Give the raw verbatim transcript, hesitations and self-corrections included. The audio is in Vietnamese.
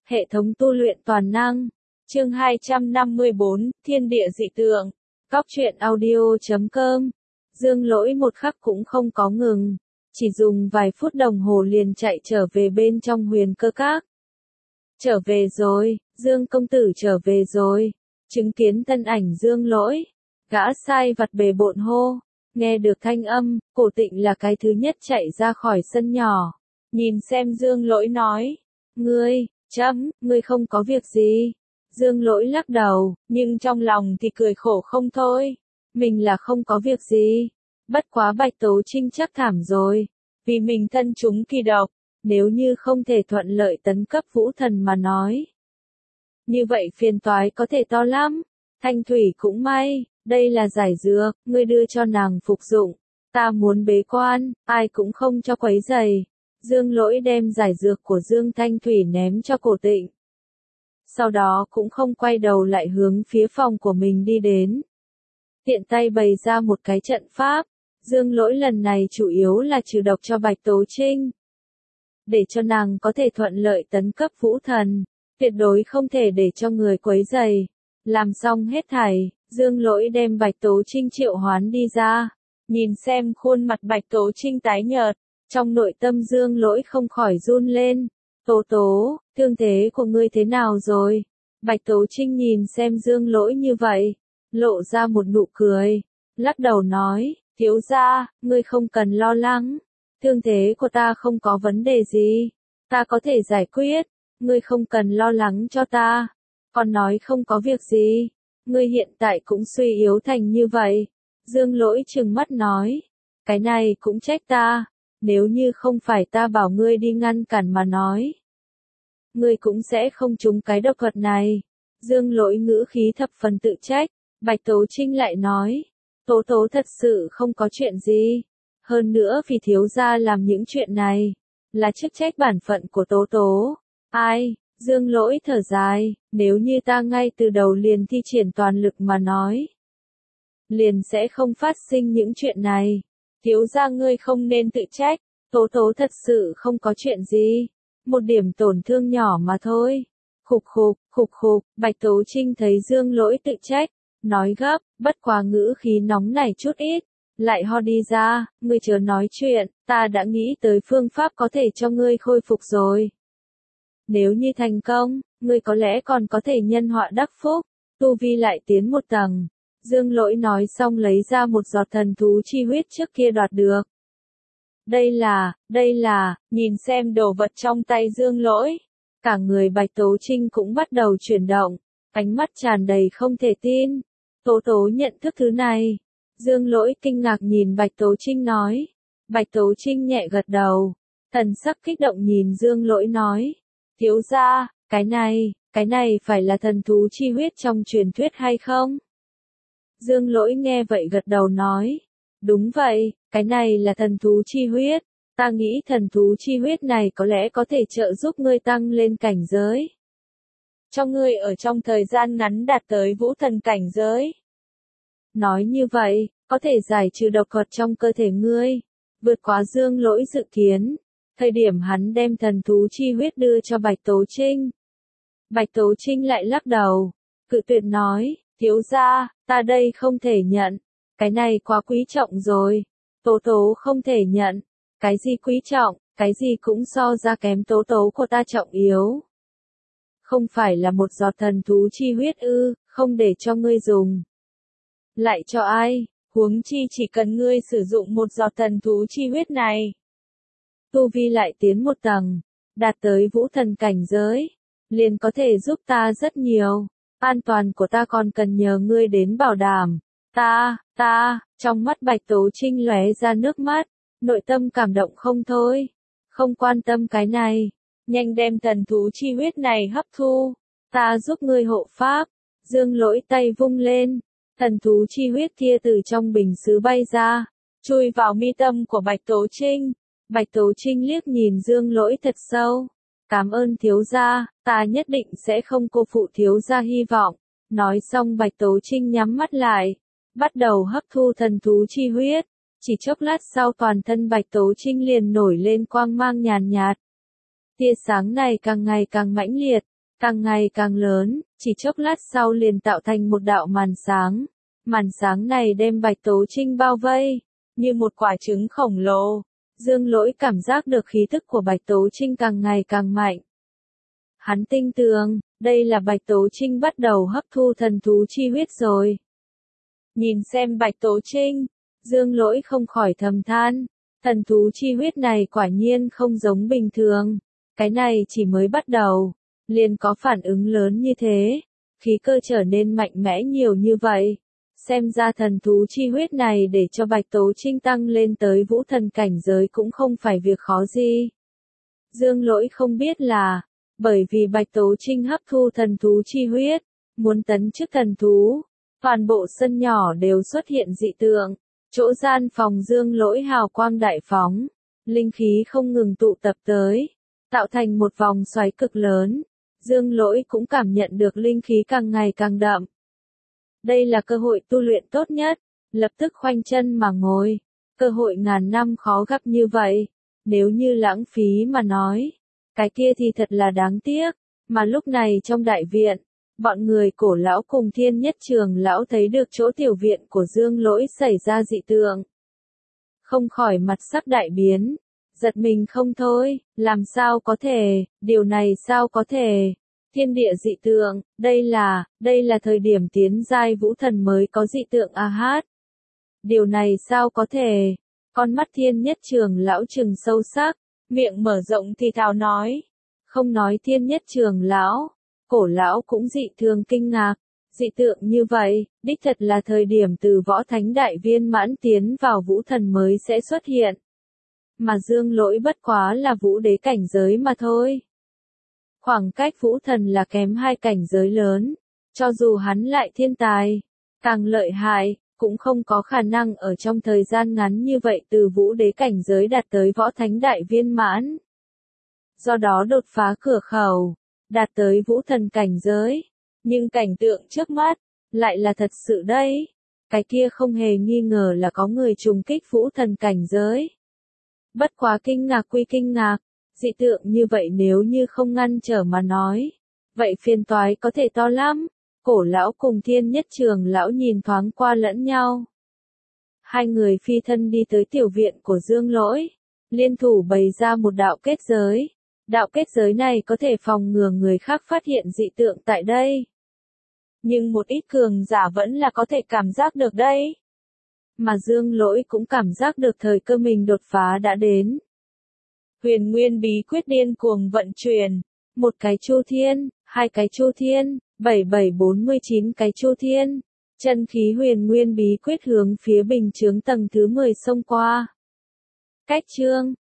Hệ thống tu luyện toàn năng. Chương hai trăm năm mươi bốn, Thiên địa dị tượng. Cóc truyện audio chấm com. Dương Lỗi một khắc cũng không có ngừng, chỉ dùng vài phút đồng hồ liền chạy trở về bên trong Huyền Cơ Các. Trở về rồi, Dương công tử trở về rồi. Chứng kiến thân ảnh Dương Lỗi, gã sai vặt bề bộn hô. Nghe được thanh âm, Cổ Tịnh là cái thứ nhất chạy ra khỏi sân nhỏ. Nhìn xem Dương Lỗi nói. Ngươi, chấm, ngươi không có việc gì. Dương Lỗi lắc đầu, nhưng trong lòng thì cười khổ không thôi. Mình là không có việc gì. Bất quá Bạch Tố Trinh chắc thảm rồi. Vì mình thân chúng kỳ độc, nếu như không thể thuận lợi tấn cấp vũ thần mà nói. Như vậy phiền toái có thể to lắm. Thanh Thủy cũng may, đây là giải dược, ngươi đưa cho nàng phục dụng. Ta muốn bế quan, ai cũng không cho quấy rầy. Dương Lỗi đem giải dược của Dương Thanh Thủy ném cho Cổ Tịnh. Sau đó cũng không quay đầu lại hướng phía phòng của mình đi đến. Tiện tay bày ra một cái trận pháp. Dương Lỗi lần này chủ yếu là trừ độc cho Bạch Tố Trinh. Để cho nàng có thể thuận lợi tấn cấp vũ thần. Tuyệt đối không thể để cho người quấy rầy. Làm xong hết thảy, Dương Lỗi đem Bạch Tố Trinh triệu hoán đi ra. Nhìn xem khuôn mặt Bạch Tố Trinh tái nhợt. Trong nội tâm Dương Lỗi không khỏi run lên. Tố tố, thương thế của ngươi thế nào rồi? Bạch Tố Trinh nhìn xem Dương Lỗi như vậy. Lộ ra một nụ cười. Lắc đầu nói, thiếu gia, ngươi không cần lo lắng. Thương thế của ta không có vấn đề gì. Ta có thể giải quyết. Ngươi không cần lo lắng cho ta. Còn nói không có việc gì. Ngươi hiện tại cũng suy yếu thành như vậy. Dương Lỗi trừng mắt nói. Cái này cũng trách ta. Nếu như không phải ta bảo ngươi đi ngăn cản mà nói. Ngươi cũng sẽ không trúng cái độc thuật này. Dương Lỗi ngữ khí thập phần tự trách. Bạch Tố Trinh lại nói. Tố tố thật sự không có chuyện gì. Hơn nữa vì thiếu gia làm những chuyện này. Là chức trách bản phận của tố tố. Ai? Dương Lỗi thở dài. Nếu như ta ngay từ đầu liền thi triển toàn lực mà nói. Liền sẽ không phát sinh những chuyện này. Thiếu gia ngươi không nên tự trách. Tố tố thật sự không có chuyện gì. Một điểm tổn thương nhỏ mà thôi. Khục khục, khục khục. Bạch Tố Trinh thấy Dương Lỗi tự trách. Nói gấp, bất quá ngữ khí nóng này chút ít. Lại ho đi ra, ngươi chớ nói chuyện. Ta đã nghĩ tới phương pháp có thể cho ngươi khôi phục rồi. Nếu như thành công, ngươi có lẽ còn có thể nhân họa đắc phúc. Tu vi lại tiến một tầng. Dương Lỗi nói xong lấy ra một giọt thần thú chi huyết trước kia đoạt được. Đây là, đây là, nhìn xem đồ vật trong tay Dương Lỗi. Cả người Bạch Tố Trinh cũng bắt đầu chuyển động, ánh mắt tràn đầy không thể tin. Tố tố nhận thức thứ này. Dương Lỗi kinh ngạc nhìn Bạch Tố Trinh nói. Bạch Tố Trinh nhẹ gật đầu. Thần sắc kích động nhìn Dương Lỗi nói. Thiếu gia, cái này, cái này phải là thần thú chi huyết trong truyền thuyết hay không? Dương Lỗi nghe vậy gật đầu nói. Đúng vậy, cái này là thần thú chi huyết. Ta nghĩ thần thú chi huyết này có lẽ có thể trợ giúp ngươi tăng lên cảnh giới. Cho ngươi ở trong thời gian ngắn đạt tới vũ thần cảnh giới. Nói như vậy, có thể giải trừ độc thuật trong cơ thể ngươi. Vượt quá Dương Lỗi dự kiến. Thời điểm hắn đem thần thú chi huyết đưa cho Bạch Tố Trinh. Bạch Tố Trinh lại lắc đầu. Cự tuyệt nói, thiếu gia, ta đây không thể nhận. Cái này quá quý trọng rồi. Tố tố không thể nhận. Cái gì quý trọng, cái gì cũng so ra kém tố tố của ta trọng yếu. Không phải là một giọt thần thú chi huyết ư, không để cho ngươi dùng. Lại cho ai, huống chi chỉ cần ngươi sử dụng một giọt thần thú chi huyết này. Tu vi lại tiến một tầng, đạt tới vũ thần cảnh giới, liền có thể giúp ta rất nhiều. An toàn của ta còn cần nhờ ngươi đến bảo đảm. Ta, ta, trong mắt Bạch Tố Trinh lóe ra nước mắt, nội tâm cảm động không thôi. Không quan tâm cái này, nhanh đem thần thú chi huyết này hấp thu. Ta giúp ngươi hộ pháp. Dương Lỗi tay vung lên, thần thú chi huyết kia từ trong bình sứ bay ra, chui vào mi tâm của Bạch Tố Trinh. Bạch Tố Trinh liếc nhìn Dương Lỗi thật sâu. Cảm ơn thiếu gia, ta nhất định sẽ không cô phụ thiếu gia hy vọng. Nói xong Bạch Tố Trinh nhắm mắt lại, bắt đầu hấp thu thần thú chi huyết. Chỉ chốc lát sau toàn thân Bạch Tố Trinh liền nổi lên quang mang nhàn nhạt. Tia sáng này càng ngày càng mãnh liệt, càng ngày càng lớn, chỉ chốc lát sau liền tạo thành một đạo màn sáng. Màn sáng này đem Bạch Tố Trinh bao vây, như một quả trứng khổng lồ. Dương Lỗi cảm giác được khí tức của Bạch Tố Trinh càng ngày càng mạnh. Hắn tin tưởng, đây là Bạch Tố Trinh bắt đầu hấp thu thần thú chi huyết rồi. Nhìn xem Bạch Tố Trinh, Dương Lỗi không khỏi thầm than, thần thú chi huyết này quả nhiên không giống bình thường. Cái này chỉ mới bắt đầu, liền có phản ứng lớn như thế, khí cơ trở nên mạnh mẽ nhiều như vậy. Xem ra thần thú chi huyết này để cho Bạch Tố Trinh tăng lên tới vũ thần cảnh giới cũng không phải việc khó gì. Dương Lỗi không biết là, bởi vì Bạch Tố Trinh hấp thu thần thú chi huyết, muốn tấn chức thần thú, toàn bộ sân nhỏ đều xuất hiện dị tượng, chỗ gian phòng Dương Lỗi hào quang đại phóng, linh khí không ngừng tụ tập tới, tạo thành một vòng xoáy cực lớn. Dương Lỗi cũng cảm nhận được linh khí càng ngày càng đậm. Đây là cơ hội tu luyện tốt nhất, lập tức khoanh chân mà ngồi, cơ hội ngàn năm khó gặp như vậy, nếu như lãng phí mà nói, cái kia thì thật là đáng tiếc, mà lúc này trong đại viện, bọn người Cổ lão cùng Thiên Nhất Trường lão thấy được chỗ tiểu viện của Dương Lỗi xảy ra dị tượng. Không khỏi mặt sắc đại biến, giật mình không thôi, làm sao có thể, điều này sao có thể. Thiên địa dị tượng, đây là, đây là thời điểm tiến giai vũ thần mới có dị tượng a hát. Điều này sao có thể, con mắt Thiên Nhất Trường lão trừng sâu sắc, miệng mở rộng thì thào nói, không nói Thiên Nhất Trường lão, Cổ lão cũng dị thường kinh ngạc, dị tượng như vậy, đích thật là thời điểm từ võ thánh đại viên mãn tiến vào vũ thần mới sẽ xuất hiện. Mà Dương Lỗi bất quá là vũ đế cảnh giới mà thôi. Khoảng cách vũ thần là kém hai cảnh giới lớn, cho dù hắn lại thiên tài, càng lợi hại, cũng không có khả năng ở trong thời gian ngắn như vậy từ vũ đế cảnh giới đạt tới võ thánh đại viên mãn. Do đó đột phá cửa khẩu, đạt tới vũ thần cảnh giới, nhưng cảnh tượng trước mắt, lại là thật sự đấy. Cái kia không hề nghi ngờ là có người trùng kích vũ thần cảnh giới. Bất quá kinh ngạc quy kinh ngạc, dị tượng như vậy nếu như không ngăn trở mà nói, vậy phiền toái có thể to lắm. Cổ lão cùng Thiên Nhất Trường lão nhìn thoáng qua lẫn nhau. Hai người phi thân đi tới tiểu viện của Dương Lỗi, liên thủ bày ra một đạo kết giới. Đạo kết giới này có thể phòng ngừa người khác phát hiện dị tượng tại đây. Nhưng một ít cường giả vẫn là có thể cảm giác được đây. Mà Dương Lỗi cũng cảm giác được thời cơ mình đột phá đã đến. Huyền Nguyên bí quyết điên cuồng vận chuyển, một cái chu thiên, hai cái chu thiên, bảy bảy bốn mươi chín cái chu thiên, chân khí Huyền Nguyên bí quyết hướng phía bình chướng tầng thứ mười xông qua. Cách chương